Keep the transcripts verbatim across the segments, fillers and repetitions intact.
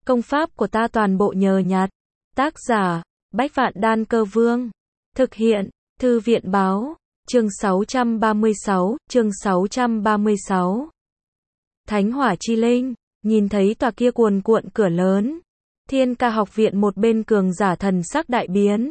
Công pháp của ta toàn bộ nhờ nhặt. Tác giả, Bách Vạn Đan Cơ Vương. Thực hiện, Thư viện Báo. Chương sáu trăm ba mươi sáu, chương sáu trăm ba mươi sáu. Thánh Hỏa Chi Linh, nhìn thấy tòa kia cuồn cuộn cửa lớn. Thiên Ca học viện một bên cường giả thần sắc đại biến.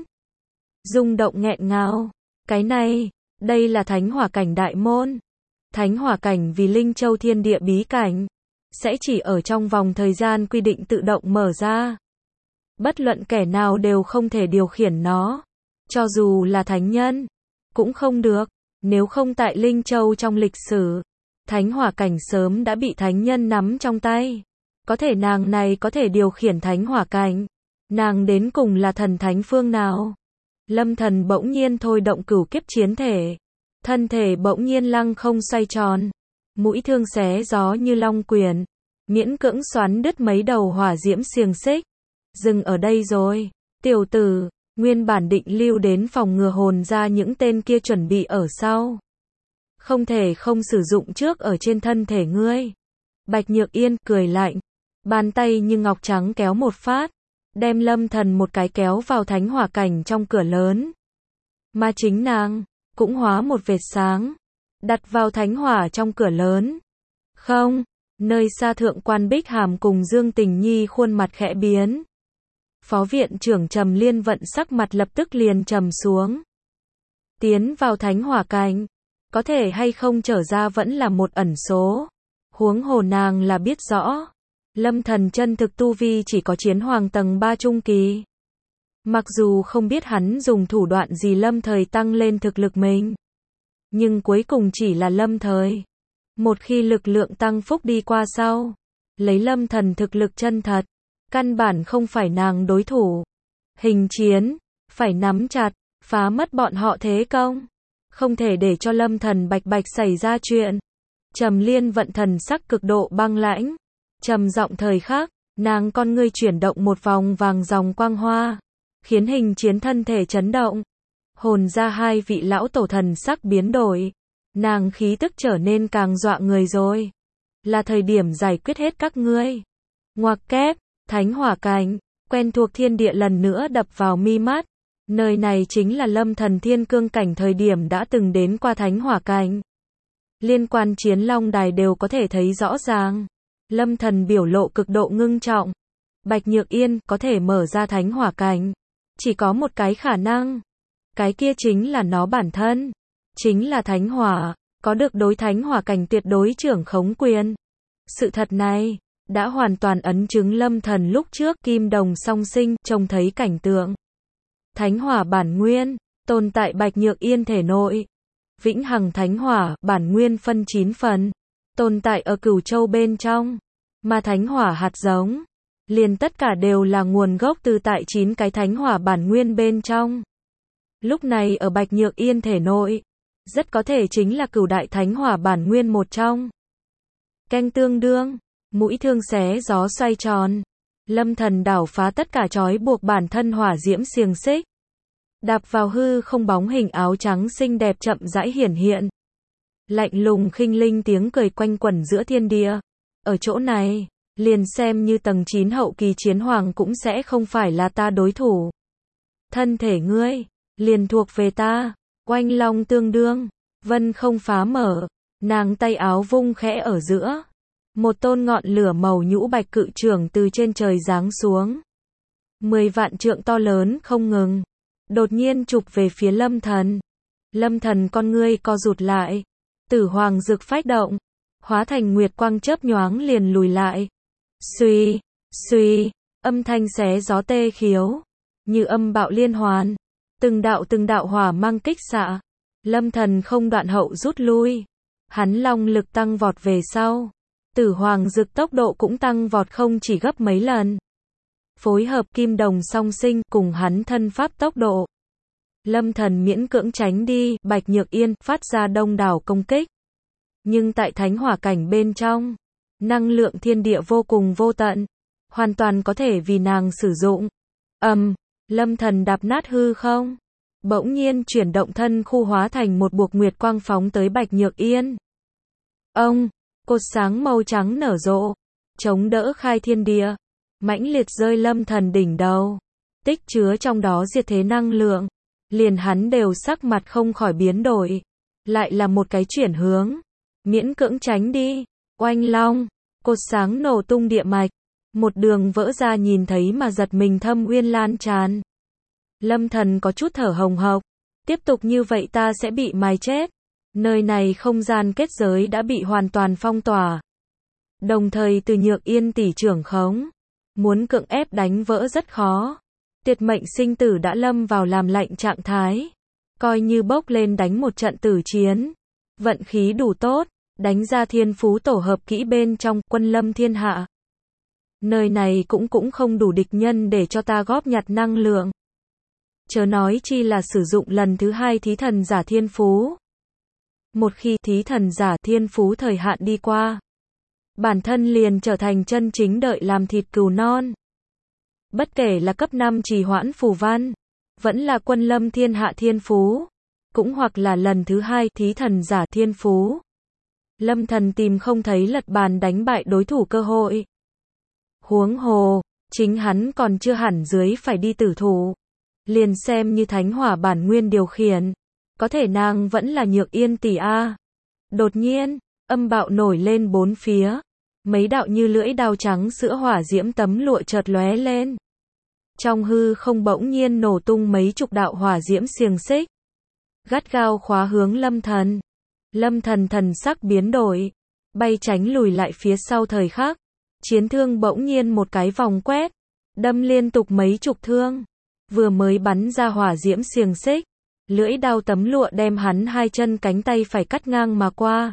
Rung động nghẹn ngào. Cái này, đây là Thánh Hỏa cảnh đại môn. Thánh Hỏa cảnh vì Linh Châu thiên địa bí cảnh. Sẽ chỉ ở trong vòng thời gian quy định tự động mở ra. Bất luận kẻ nào đều không thể điều khiển nó. Cho dù là thánh nhân, cũng không được. Nếu không tại Linh Châu trong lịch sử, Thánh Hỏa cảnh sớm đã bị thánh nhân nắm trong tay. Có thể nàng này có thể điều khiển Thánh Hỏa cảnh. Nàng đến cùng là thần thánh phương nào? Lâm Thần bỗng nhiên thôi động cửu kiếp chiến thể. Thân thể bỗng nhiên lăng không xoay tròn. Mũi thương xé gió như long quyền. Miễn cưỡng xoắn đứt mấy đầu hỏa diễm xiềng xích. Dừng ở đây rồi. Tiểu tử, nguyên bản định lưu đến phòng ngừa hồn ra những tên kia chuẩn bị ở sau. Không thể không sử dụng trước ở trên thân thể ngươi. Bạch Nhược Yên cười lạnh. Bàn tay như ngọc trắng kéo một phát. Đem Lâm Thần một cái kéo vào Thánh Hỏa cảnh trong cửa lớn. Mà chính nàng, cũng hóa một vệt sáng. Đặt vào Thánh Hỏa trong cửa lớn. Không, nơi xa Thượng quan Bích Hàm cùng Dương Tình Nhi khuôn mặt khẽ biến. Phó viện trưởng Trầm Liên Vận sắc mặt lập tức liền trầm xuống. Tiến vào Thánh Hỏa cảnh, có thể hay không trở ra vẫn là một ẩn số. Huống hồ nàng là biết rõ. Lâm Thần chân thực tu vi chỉ có chiến hoàng tầng ba trung kỳ. Mặc dù không biết hắn dùng thủ đoạn gì lâm thời tăng lên thực lực mình. Nhưng cuối cùng chỉ là lâm thời. Một khi lực lượng tăng phúc đi qua sau. Lấy Lâm Thần thực lực chân thật. Căn bản không phải nàng đối thủ. Hình chiến. Phải nắm chặt. Phá mất bọn họ thế công. Không thể để cho Lâm Thần bạch bạch xảy ra chuyện. Trầm Liên Vận thần sắc cực độ băng lãnh. Trầm giọng thời khắc, nàng con ngươi chuyển động một vòng vàng dòng quang hoa, khiến hình chiến thân thể chấn động. Hồn ra hai vị lão tổ thần sắc biến đổi, nàng khí tức trở nên càng dọa người rồi. Là thời điểm giải quyết hết các ngươi. Ngoặc kép, Thánh Hỏa cảnh, quen thuộc thiên địa lần nữa đập vào mi mắt. Nơi này chính là Lâm Thần thiên cương cảnh thời điểm đã từng đến qua Thánh Hỏa cảnh. Liên quan chiến long đài đều có thể thấy rõ ràng. Lâm Thần biểu lộ cực độ ngưng trọng. Bạch Nhược Yên có thể mở ra Thánh Hỏa cảnh. Chỉ có một cái khả năng. Cái kia chính là nó bản thân. Chính là Thánh Hỏa, có được đối Thánh Hỏa cảnh tuyệt đối trưởng khống quyền. Sự thật này, đã hoàn toàn ấn chứng Lâm Thần lúc trước kim đồng song sinh trông thấy cảnh tượng. Thánh Hỏa bản nguyên, tồn tại Bạch Nhược Yên thể nội. Vĩnh hằng Thánh Hỏa, bản nguyên phân chín phần. Tồn tại ở Cửu Châu bên trong, mà Thánh Hỏa hạt giống, liền tất cả đều là nguồn gốc từ tại chín cái Thánh Hỏa bản nguyên bên trong. Lúc này ở Bạch Nhược Yên thể nội, rất có thể chính là Cửu đại Thánh Hỏa bản nguyên một trong. Canh tương đương, mũi thương xé gió xoay tròn, Lâm Thần đảo phá tất cả trói buộc bản thân hỏa diễm xiềng xích. Đạp vào hư không bóng hình áo trắng xinh đẹp chậm rãi hiển hiện. Lạnh lùng khinh linh tiếng cười quanh quẩn giữa thiên địa. Ở chỗ này, liền xem như tầng chín hậu kỳ chiến hoàng cũng sẽ không phải là ta đối thủ. Thân thể ngươi, liền thuộc về ta. Oanh long tương đương, vân không phá mở. Nàng tay áo vung khẽ ở giữa. Một tôn ngọn lửa màu nhũ bạch cự trưởng từ trên trời giáng xuống. Mười vạn trượng to lớn không ngừng. Đột nhiên chụp về phía Lâm Thần. Lâm Thần con ngươi co rụt lại. Tử hoàng dược phách động, hóa thành nguyệt quang chớp nhoáng liền lùi lại. Xuy, xuy, âm thanh xé gió tê khiếu, như âm bạo liên hoàn, từng đạo từng đạo hỏa mang kích xạ. Lâm Thần không đoạn hậu rút lui, hắn long lực tăng vọt về sau, tử hoàng dược tốc độ cũng tăng vọt không chỉ gấp mấy lần. Phối hợp kim đồng song sinh cùng hắn thân pháp tốc độ. Lâm Thần miễn cưỡng tránh đi, Bạch Nhược Yên phát ra đông đảo công kích. Nhưng tại Thánh Hỏa cảnh bên trong, năng lượng thiên địa vô cùng vô tận, hoàn toàn có thể vì nàng sử dụng. Ầm, um, Lâm Thần đạp nát hư không, bỗng nhiên chuyển động thân khu hóa thành một buộc nguyệt quang phóng tới Bạch Nhược Yên. Ông, cột sáng màu trắng nở rộ, chống đỡ khai thiên địa. mãnh liệt rơi Lâm Thần đỉnh đầu, tích chứa trong đó diệt thế năng lượng, liền hắn đều sắc mặt không khỏi biến đổi, lại là một cái chuyển hướng, miễn cưỡng tránh đi, oanh long, cột sáng nổ tung địa mạch, một đường vỡ ra nhìn thấy mà giật mình thâm uyên lan tràn. Lâm Thần có chút thở hồng hộc, tiếp tục như vậy ta sẽ bị mài chết. Nơi này không gian kết giới đã bị hoàn toàn phong tỏa. Đồng thời từ Nhược Yên tỷ trưởng khống, muốn cưỡng ép đánh vỡ rất khó. Tiệt mệnh sinh tử đã lâm vào làm lạnh trạng thái, coi như bốc lên đánh một trận tử chiến. Vận khí đủ tốt, đánh ra thiên phú tổ hợp kỹ bên trong quân lâm thiên hạ. Nơi này cũng cũng không đủ địch nhân để cho ta góp nhặt năng lượng. Chớ nói chi là sử dụng lần thứ hai thí thần giả thiên phú. Một khi thí thần giả thiên phú thời hạn đi qua, bản thân liền trở thành chân chính đợi làm thịt cừu non. Bất kể là cấp năm trì hoãn phù văn, vẫn là quân lâm thiên hạ thiên phú, cũng hoặc là lần thứ hai thí thần giả thiên phú. Lâm Thần tìm không thấy lật bàn đánh bại đối thủ cơ hội. Huống hồ, chính hắn còn chưa hẳn dưới phải đi tử thủ. Liền xem như thánh hỏa bản nguyên điều khiển, có thể nàng vẫn là Nhược Yên tỷ a. Đột nhiên, âm bạo nổi lên bốn phía, mấy đạo như lưỡi dao trắng sữa hỏa diễm tấm lụa chợt lóe lên. Trong hư không bỗng nhiên nổ tung mấy chục đạo hỏa diễm xiềng xích, gắt gao khóa hướng Lâm Thần. Lâm Thần thần sắc biến đổi, bay tránh lùi lại phía sau thời khắc, chiến thương bỗng nhiên một cái vòng quét, đâm liên tục mấy chục thương, vừa mới bắn ra hỏa diễm xiềng xích, lưỡi dao tấm lụa đem hắn hai chân cánh tay phải cắt ngang mà qua.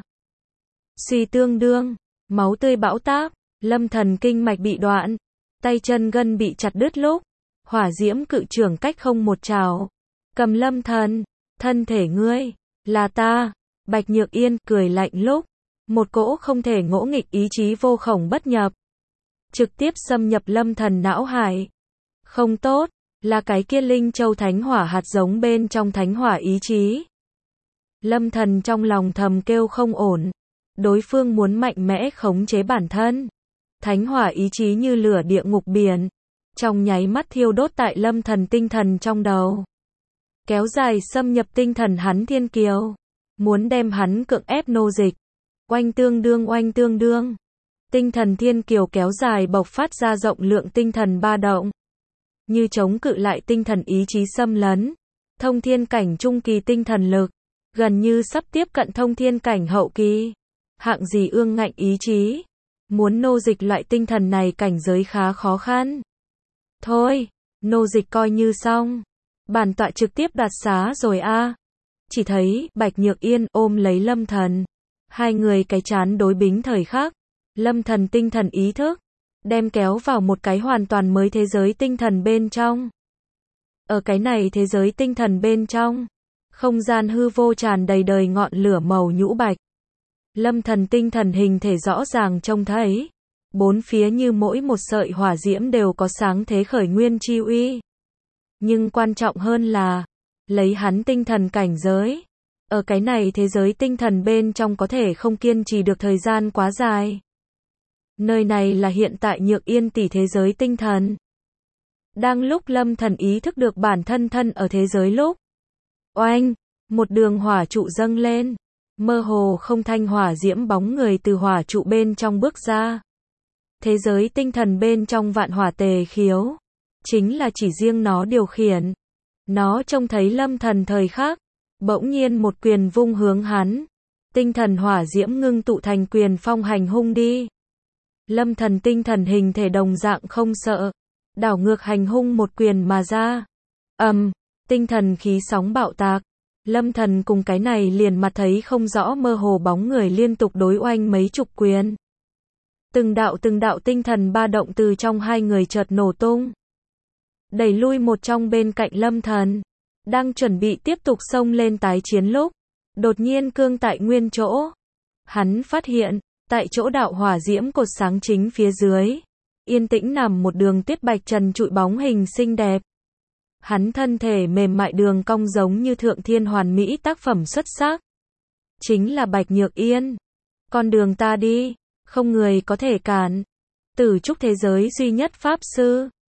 Suy tương đương, máu tươi bão táp, Lâm Thần kinh mạch bị đoạn, tay chân gân bị chặt đứt lúc, hỏa diễm cự trưởng cách không một trảo, cầm Lâm Thần, thân thể ngươi, là ta. Bạch Nhược Yên cười lạnh lúc, một cỗ không thể ngỗ nghịch ý chí vô khổng bất nhập, trực tiếp xâm nhập Lâm Thần não hải. Không tốt, là cái kia linh châu thánh hỏa hạt giống bên trong thánh hỏa ý chí. Lâm Thần trong lòng thầm kêu không ổn, đối phương muốn mạnh mẽ khống chế bản thân. Thánh hỏa ý chí như lửa địa ngục biển, trong nháy mắt thiêu đốt tại Lâm Thần tinh thần trong đầu, kéo dài xâm nhập tinh thần hắn thiên kiều, muốn đem hắn cưỡng ép nô dịch. Oanh tương đương oanh tương đương, tinh thần thiên kiều kéo dài bộc phát ra rộng lượng tinh thần ba động, như chống cự lại tinh thần ý chí xâm lấn. Thông thiên cảnh trung kỳ tinh thần lực, gần như sắp tiếp cận thông thiên cảnh hậu kỳ. Hạng gì ương ngạnh ý chí, muốn nô dịch loại tinh thần này cảnh giới khá khó khăn. Thôi, nô dịch coi như xong, bản tọa trực tiếp đoạt xá rồi a. Chỉ thấy Bạch Nhược Yên ôm lấy Lâm Thần, hai người cái chán đối bính thời khắc, Lâm Thần tinh thần ý thức, đem kéo vào một cái hoàn toàn mới thế giới tinh thần bên trong. Ở cái này thế giới tinh thần bên trong, không gian hư vô tràn đầy đời ngọn lửa màu nhũ bạch. Lâm Thần tinh thần hình thể rõ ràng trông thấy, bốn phía như mỗi một sợi hỏa diễm đều có sáng thế khởi nguyên chi uy. Nhưng quan trọng hơn là, lấy hắn tinh thần cảnh giới, ở cái này thế giới tinh thần bên trong có thể không kiên trì được thời gian quá dài. Nơi này là hiện tại Nhược Yên tỷ thế giới tinh thần. Đang lúc Lâm Thần ý thức được bản thân thân ở thế giới lúc, oanh, một đường hỏa trụ dâng lên, mơ hồ không thanh hỏa diễm bóng người từ hỏa trụ bên trong bước ra. Thế giới tinh thần bên trong vạn hỏa tề khiếu, chính là chỉ riêng nó điều khiển. Nó trông thấy Lâm Thần thời khắc, bỗng nhiên một quyền vung hướng hắn. Tinh thần hỏa diễm ngưng tụ thành quyền phong hành hung đi. Lâm Thần tinh thần hình thể đồng dạng không sợ, đảo ngược hành hung một quyền mà ra. Ầm, um, tinh thần khí sóng bạo tạc. Lâm Thần cùng cái này liền mặt thấy không rõ mơ hồ bóng người liên tục đối oanh mấy chục quyền. Từng đạo từng đạo tinh thần ba động từ trong hai người chợt nổ tung, đẩy lui một trong bên cạnh Lâm Thần, đang chuẩn bị tiếp tục xông lên tái chiến lúc, đột nhiên cương tại nguyên chỗ. Hắn phát hiện, tại chỗ đạo hỏa diễm cột sáng chính phía dưới, yên tĩnh nằm một đường tuyết bạch trần trụi bóng hình xinh đẹp. Hắn thân thể mềm mại đường cong giống như thượng thiên hoàn mỹ tác phẩm xuất sắc. Chính là Bạch Nhược Yên. Con đường ta đi, không người có thể cản. Từ chúc thế giới duy nhất Pháp Sư.